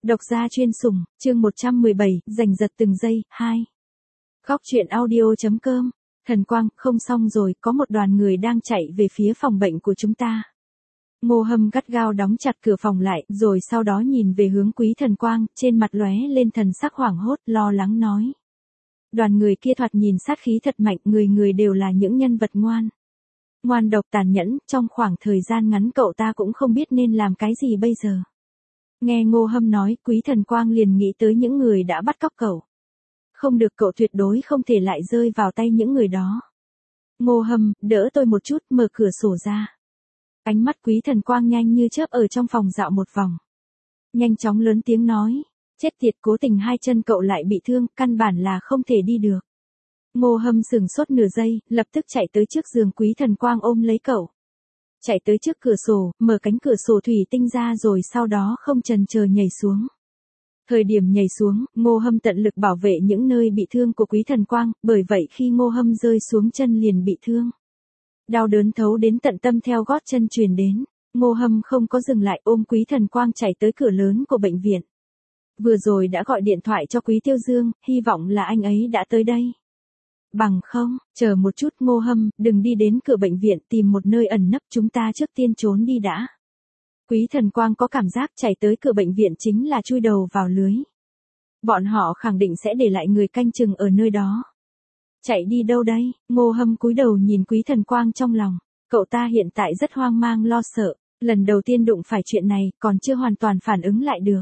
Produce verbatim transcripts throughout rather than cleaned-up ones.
Độc gia chuyên sủng, chương một trăm mười bảy, giành giật từng giây, hai. Góc truyện audio chấm com, Thần Quang, không xong rồi, có một đoàn người đang chạy về phía phòng bệnh của chúng ta. Ngô Hâm gắt gao đóng chặt cửa phòng lại, rồi sau đó nhìn về hướng Quý Thần Quang, trên mặt lóe lên thần sắc hoảng hốt, lo lắng nói. Đoàn người kia thoạt nhìn sát khí thật mạnh, người người đều là những nhân vật ngoan. Ngoan độc tàn nhẫn, trong khoảng thời gian ngắn cậu ta cũng không biết nên làm cái gì bây giờ. Nghe Ngô Hâm nói, Quý Thần Quang liền nghĩ tới những người đã bắt cóc cậu. Không được, cậu tuyệt đối không thể lại rơi vào tay những người đó. Ngô Hâm, đỡ tôi một chút, mở cửa sổ ra. Ánh mắt Quý Thần Quang nhanh như chớp ở trong phòng dạo một vòng. Nhanh chóng lớn tiếng nói, chết tiệt, cố tình hai chân cậu lại bị thương, căn bản là không thể đi được. Ngô Hâm sừng sốt nửa giây, lập tức chạy tới trước giường Quý Thần Quang ôm lấy cậu. Chạy tới trước cửa sổ, mở cánh cửa sổ thủy tinh ra rồi sau đó không chần chờ nhảy xuống. Thời điểm nhảy xuống, Ngô Hâm tận lực bảo vệ những nơi bị thương của Quý Thần Quang, bởi vậy khi Ngô Hâm rơi xuống chân liền bị thương. Đau đớn thấu đến tận tâm theo gót chân truyền đến, Ngô Hâm không có dừng lại, ôm Quý Thần Quang chạy tới cửa lớn của bệnh viện. Vừa rồi đã gọi điện thoại cho Quý Tiêu Dương, hy vọng là anh ấy đã tới đây. Bằng không, chờ một chút Ngô Hâm, đừng đi đến cửa bệnh viện, tìm một nơi ẩn nấp, chúng ta trước tiên trốn đi đã. Quý Thần Quang có cảm giác chạy tới cửa bệnh viện chính là chui đầu vào lưới. Bọn họ khẳng định sẽ để lại người canh chừng ở nơi đó. Chạy đi đâu đây? Ngô Hâm cúi đầu nhìn Quý Thần Quang trong lòng. Cậu ta hiện tại rất hoang mang lo sợ, lần đầu tiên đụng phải chuyện này, còn chưa hoàn toàn phản ứng lại được.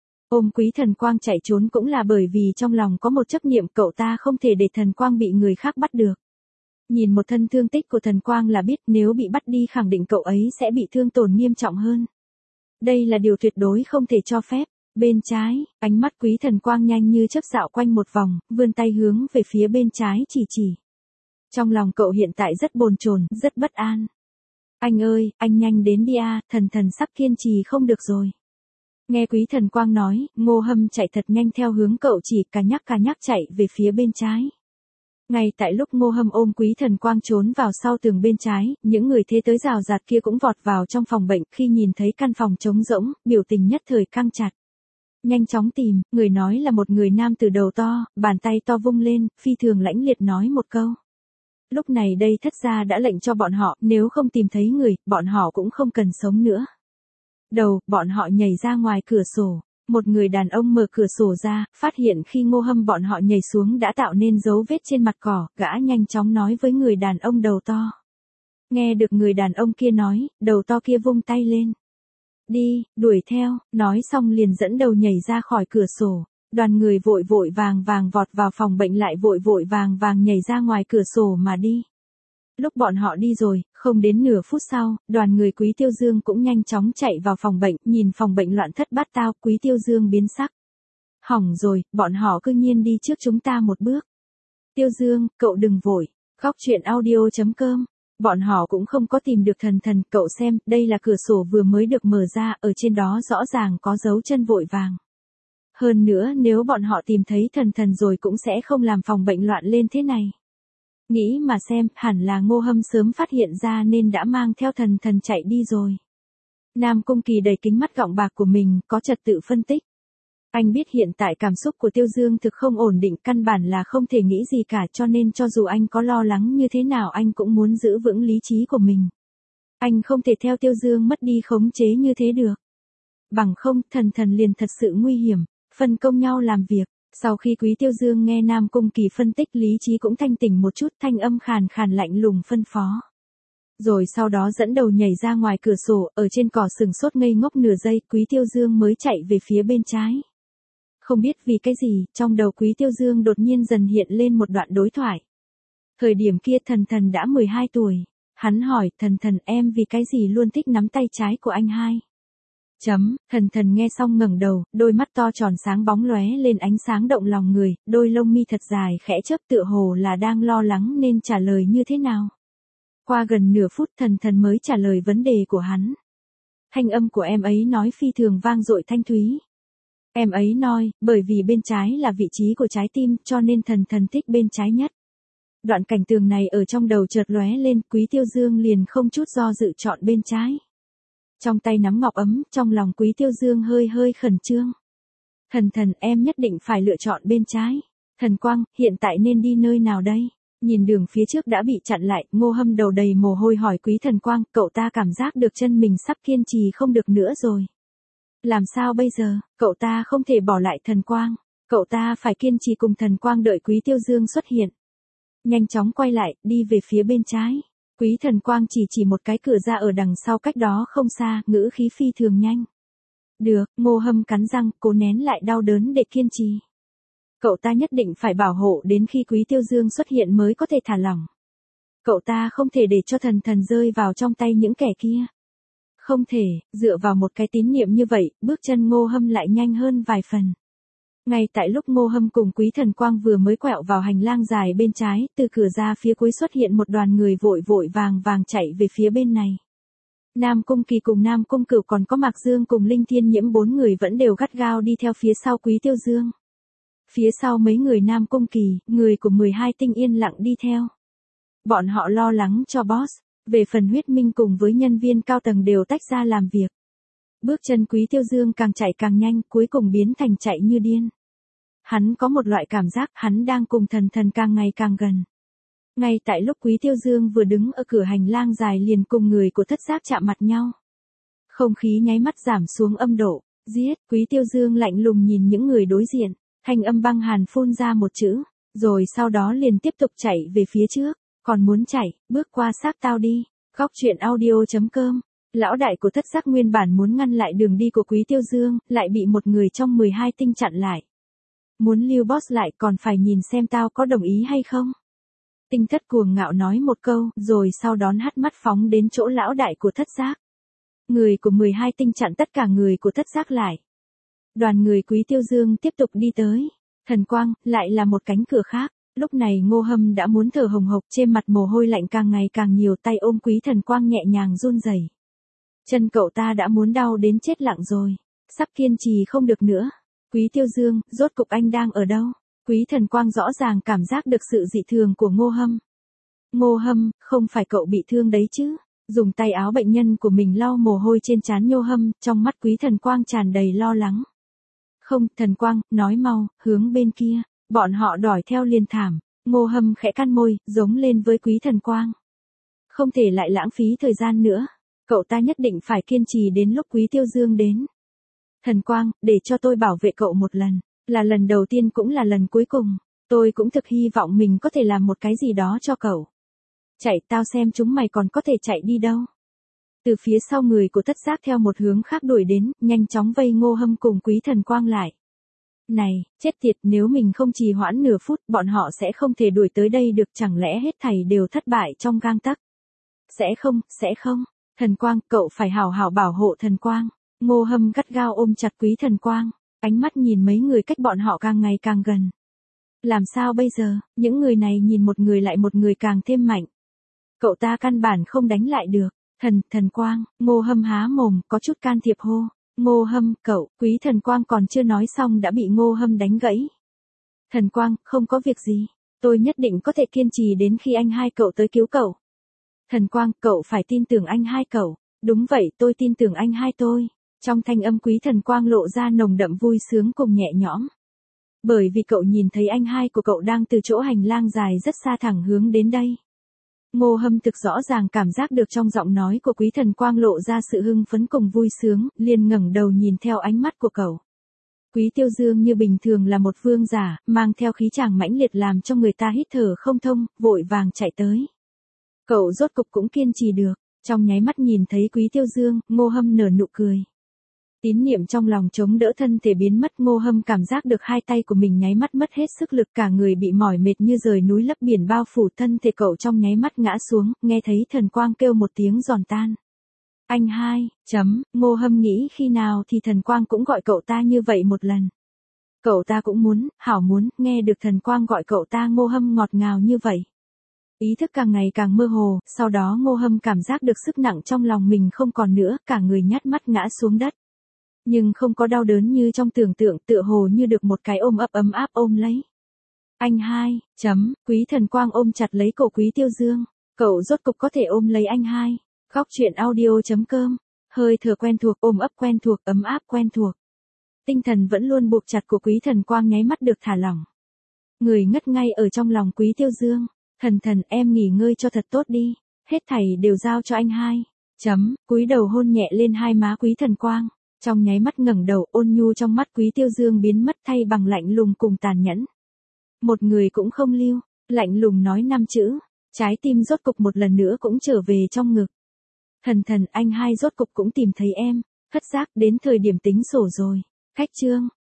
Ôm Quý Thần Quang chạy trốn cũng là bởi vì trong lòng có một chấp niệm, cậu ta không thể để Thần Quang bị người khác bắt được. Nhìn một thân thương tích của Thần Quang là biết nếu bị bắt đi khẳng định cậu ấy sẽ bị thương tổn nghiêm trọng hơn. Đây là điều tuyệt đối không thể cho phép. Bên trái, ánh mắt Quý Thần Quang nhanh như chớp dạo quanh một vòng, vươn tay hướng về phía bên trái chỉ chỉ. Trong lòng cậu hiện tại rất bồn chồn, rất bất an. Anh ơi, anh nhanh đến đi a, thần thần sắp kiên trì không được rồi. Nghe Quý Thần Quang nói, Ngô Hâm chạy thật nhanh theo hướng cậu chỉ, cà nhắc cà nhắc chạy về phía bên trái. Ngay tại lúc Ngô Hâm ôm Quý Thần Quang trốn vào sau tường bên trái, những người thế tới rào rạt kia cũng vọt vào trong phòng bệnh, khi nhìn thấy căn phòng trống rỗng, biểu tình nhất thời căng chặt. Nhanh chóng tìm, người nói là một người nam từ đầu to, bàn tay to vung lên, phi thường lãnh liệt nói một câu. Lúc này đây thất gia đã lệnh cho bọn họ, nếu không tìm thấy người, bọn họ cũng không cần sống nữa. Đầu, bọn họ nhảy ra ngoài cửa sổ. Một người đàn ông mở cửa sổ ra, phát hiện khi Ngô Hâm bọn họ nhảy xuống đã tạo nên dấu vết trên mặt cỏ, gã nhanh chóng nói với người đàn ông đầu to. Nghe được người đàn ông kia nói, đầu to kia vung tay lên. Đi, đuổi theo, nói xong liền dẫn đầu nhảy ra khỏi cửa sổ. Đoàn người vội vội vàng vàng vọt vào phòng bệnh lại vội vội vàng vàng nhảy ra ngoài cửa sổ mà đi. Lúc bọn họ đi rồi, không đến nửa phút sau, đoàn người Quý Tiêu Dương cũng nhanh chóng chạy vào phòng bệnh, nhìn phòng bệnh loạn thất bát tao, Quý Tiêu Dương biến sắc. Hỏng rồi, bọn họ cư nhiên đi trước chúng ta một bước. Tiêu Dương, cậu đừng vội. Góc truyện audio chấm com, bọn họ cũng không có tìm được thần thần, cậu xem, đây là cửa sổ vừa mới được mở ra, ở trên đó rõ ràng có dấu chân vội vàng. Hơn nữa nếu bọn họ tìm thấy thần thần rồi cũng sẽ không làm phòng bệnh loạn lên thế này. Nghĩ mà xem, hẳn là Ngô Hâm sớm phát hiện ra nên đã mang theo thần thần chạy đi rồi. Nam Cung Kỳ đầy kính mắt gọng bạc của mình, có trật tự phân tích. Anh biết hiện tại cảm xúc của Tiêu Dương thực không ổn định, căn bản là không thể nghĩ gì cả, cho nên cho dù anh có lo lắng như thế nào anh cũng muốn giữ vững lý trí của mình. Anh không thể theo Tiêu Dương mất đi khống chế như thế được. Bằng không, thần thần liền thật sự nguy hiểm, phân công nhau làm việc. Sau khi Quý Tiêu Dương nghe Nam Cung Kỳ phân tích, lý trí cũng thanh tỉnh một chút, thanh âm khàn khàn lạnh lùng phân phó. Rồi sau đó dẫn đầu nhảy ra ngoài cửa sổ, ở trên cỏ sừng sốt ngây ngốc nửa giây, Quý Tiêu Dương mới chạy về phía bên trái. Không biết vì cái gì, trong đầu Quý Tiêu Dương đột nhiên dần hiện lên một đoạn đối thoại. Thời điểm kia thần thần đã mười hai tuổi. Hắn hỏi, thần thần em vì cái gì luôn thích nắm tay trái của anh hai? Chấm, thần thần nghe xong ngẩng đầu, đôi mắt to tròn sáng bóng lóe lên ánh sáng động lòng người, đôi lông mi thật dài khẽ chớp tựa hồ là đang lo lắng nên trả lời như thế nào. Qua gần nửa phút thần thần mới trả lời vấn đề của hắn. Thanh âm của em ấy nói phi thường vang dội thanh thúy. Em ấy nói, bởi vì bên trái là vị trí của trái tim cho nên thần thần thích bên trái nhất. Đoạn cảnh tường này ở trong đầu chợt lóe lên, Quý Tiêu Dương liền không chút do dự chọn bên trái. Trong tay nắm ngọc ấm, trong lòng Quý Tiêu Dương hơi hơi khẩn trương. Thần thần, em nhất định phải lựa chọn bên trái. Thần Quang, hiện tại nên đi nơi nào đây? Nhìn đường phía trước đã bị chặn lại, Ngô Hâm đầu đầy mồ hôi hỏi Quý Thần Quang, cậu ta cảm giác được chân mình sắp kiên trì không được nữa rồi. Làm sao bây giờ, cậu ta không thể bỏ lại Thần Quang, cậu ta phải kiên trì cùng Thần Quang đợi Quý Tiêu Dương xuất hiện. Nhanh chóng quay lại, đi về phía bên trái. Quý Thần Quang chỉ chỉ một cái cửa ra ở đằng sau cách đó không xa, ngữ khí phi thường nhanh. Được, Ngô Hâm cắn răng, cố nén lại đau đớn để kiên trì. Cậu ta nhất định phải bảo hộ đến khi Quý Tiêu Dương xuất hiện mới có thể thả lỏng. Cậu ta không thể để cho thần thần rơi vào trong tay những kẻ kia. Không thể, dựa vào một cái tín niệm như vậy, bước chân Ngô Hâm lại nhanh hơn vài phần. Ngay tại lúc Ngô Hâm cùng Quý Thần Quang vừa mới quẹo vào hành lang dài bên trái, từ cửa ra phía cuối xuất hiện một đoàn người vội vội vàng vàng chạy về phía bên này. Nam Cung Kỳ cùng Nam Cung Cửu còn có Mạc Dương cùng Linh Thiên Nhiễm bốn người vẫn đều gắt gao đi theo phía sau Quý Tiêu Dương. Phía sau mấy người Nam Cung Kỳ, người của mười hai tinh yên lặng đi theo. Bọn họ lo lắng cho boss, về phần Huyết Minh cùng với nhân viên cao tầng đều tách ra làm việc. Bước chân Quý Tiêu Dương càng chạy càng nhanh, cuối cùng biến thành chạy như điên. Hắn có một loại cảm giác hắn đang cùng thần thần càng ngày càng gần. Ngay tại lúc Quý Tiêu Dương vừa đứng ở cửa hành lang dài liền cùng người của thất giác chạm mặt nhau. Không khí nháy mắt giảm xuống âm độ, giết, Quý Tiêu Dương lạnh lùng nhìn những người đối diện, thanh âm băng hàn phun ra một chữ, rồi sau đó liền tiếp tục chạy về phía trước, còn muốn chạy, bước qua xác tao đi. Góc truyện audio chấm com. Lão đại của thất giác nguyên bản muốn ngăn lại đường đi của Quý Tiêu Dương, lại bị một người trong mười hai tinh chặn lại. Muốn lưu boss lại còn phải nhìn xem tao có đồng ý hay không. Tinh thất cuồng ngạo nói một câu, rồi sau đón hắt mắt phóng đến chỗ lão đại của thất giác. Người của mười hai tinh chặn tất cả người của thất giác lại. Đoàn người Quý Tiêu Dương tiếp tục đi tới. Thần Quang, lại là một cánh cửa khác. Lúc này Ngô Hâm đã muốn thở hồng hộc, trên mặt mồ hôi lạnh càng ngày càng nhiều, tay ôm Quý Thần Quang nhẹ nhàng run rẩy. Chân cậu ta đã muốn đau đến chết lặng rồi, sắp kiên trì không được nữa. Quý Tiêu Dương, rốt cục anh đang ở đâu? Quý Thần Quang rõ ràng cảm giác được sự dị thường của Ngô Hâm. Ngô Hâm, không phải cậu bị thương đấy chứ? Dùng tay áo bệnh nhân của mình lau mồ hôi trên trán Ngô Hâm, trong mắt Quý Thần Quang tràn đầy lo lắng. Không, Thần Quang, nói mau, hướng bên kia. Bọn họ đòi theo liền thảm. Ngô Hâm khẽ cắn môi, giống lên với Quý Thần Quang. Không thể lại lãng phí thời gian nữa. Cậu ta nhất định phải kiên trì đến lúc Quý Tiêu Dương đến. Thần Quang, để cho tôi bảo vệ cậu một lần. Là lần đầu tiên cũng là lần cuối cùng. Tôi cũng thực hy vọng mình có thể làm một cái gì đó cho cậu. Chạy, tao xem chúng mày còn có thể chạy đi đâu. Từ phía sau người của thất giác theo một hướng khác đuổi đến, nhanh chóng vây Ngô Hâm cùng Quý Thần Quang lại. Này, chết tiệt, nếu mình không trì hoãn nửa phút, bọn họ sẽ không thể đuổi tới đây được, chẳng lẽ hết thảy đều thất bại trong gang tấc. Sẽ không, sẽ không. Thần Quang, cậu phải hảo hảo bảo hộ Thần Quang. Ngô Hâm gắt gao ôm chặt Quý Thần Quang, ánh mắt nhìn mấy người cách bọn họ càng ngày càng gần. Làm sao bây giờ, những người này nhìn một người lại một người càng thêm mạnh. Cậu ta căn bản không đánh lại được. Thần, Thần Quang, Ngô Hâm há mồm, có chút can thiệp hô. Ngô Hâm, cậu, Quý Thần Quang còn chưa nói xong đã bị Ngô Hâm đánh gãy. Thần Quang, không có việc gì. Tôi nhất định có thể kiên trì đến khi anh hai cậu tới cứu cậu. Thần Quang, cậu phải tin tưởng anh hai cậu. Đúng vậy, tôi tin tưởng anh hai tôi. Trong thanh âm Quý Thần Quang lộ ra nồng đậm vui sướng cùng nhẹ nhõm. Bởi vì cậu nhìn thấy anh hai của cậu đang từ chỗ hành lang dài rất xa thẳng hướng đến đây. Ngô Hâm thực rõ ràng cảm giác được trong giọng nói của Quý Thần Quang lộ ra sự hưng phấn cùng vui sướng, liền ngẩng đầu nhìn theo ánh mắt của cậu. Quý Tiêu Dương như bình thường là một vương giả, mang theo khí chàng mãnh liệt làm cho người ta hít thở không thông, vội vàng chạy tới. Cậu rốt cục cũng kiên trì được, trong nháy mắt nhìn thấy Quý Tiêu Dương, Ngô Hâm nở nụ cười. Tín niệm trong lòng chống đỡ thân thể biến mất, Ngô Hâm cảm giác được hai tay của mình nháy mắt mất hết sức lực, cả người bị mỏi mệt như rời núi lấp biển bao phủ, thân thể cậu trong nháy mắt ngã xuống, nghe thấy Thần Quang kêu một tiếng giòn tan. Anh hai, chấm, Ngô Hâm nghĩ khi nào thì Thần Quang cũng gọi cậu ta như vậy một lần. Cậu ta cũng muốn, hảo muốn, nghe được Thần Quang gọi cậu ta Ngô Hâm ngọt ngào như vậy. Ý thức càng ngày càng mơ hồ, sau đó Ngô Hâm cảm giác được sức nặng trong lòng mình không còn nữa, cả người nhát mắt ngã xuống đất. Nhưng không có đau đớn như trong tưởng tượng, tựa hồ như được một cái ôm ấp ấm áp ôm lấy. Anh hai, chấm, Quý Thần Quang ôm chặt lấy cổ Quý Tiêu Dương. Cậu rốt cục có thể ôm lấy anh hai. Góc truyện audio chấm com. Hơi thở quen thuộc, ôm ấp quen thuộc, ấm áp quen thuộc. Tinh thần vẫn luôn buộc chặt của Quý Thần Quang nháy mắt được thả lỏng. Người ngất ngay ở trong lòng Quý Tiêu Dương. Thần thần em nghỉ ngơi cho thật tốt đi. Hết thảy đều giao cho anh hai. Chấm, cúi đầu hôn nhẹ lên hai má Quý Thần Quang. Trong nháy mắt ngẩng đầu, ôn nhu trong mắt Quý Tiêu Dương biến mất thay bằng lạnh lùng cùng tàn nhẫn. Một người cũng không lưu, lạnh lùng nói năm chữ. Trái tim rốt cục một lần nữa cũng trở về trong ngực. Thần thần anh hai rốt cục cũng tìm thấy em. Thất giác đến thời điểm tính sổ rồi. Khách trương.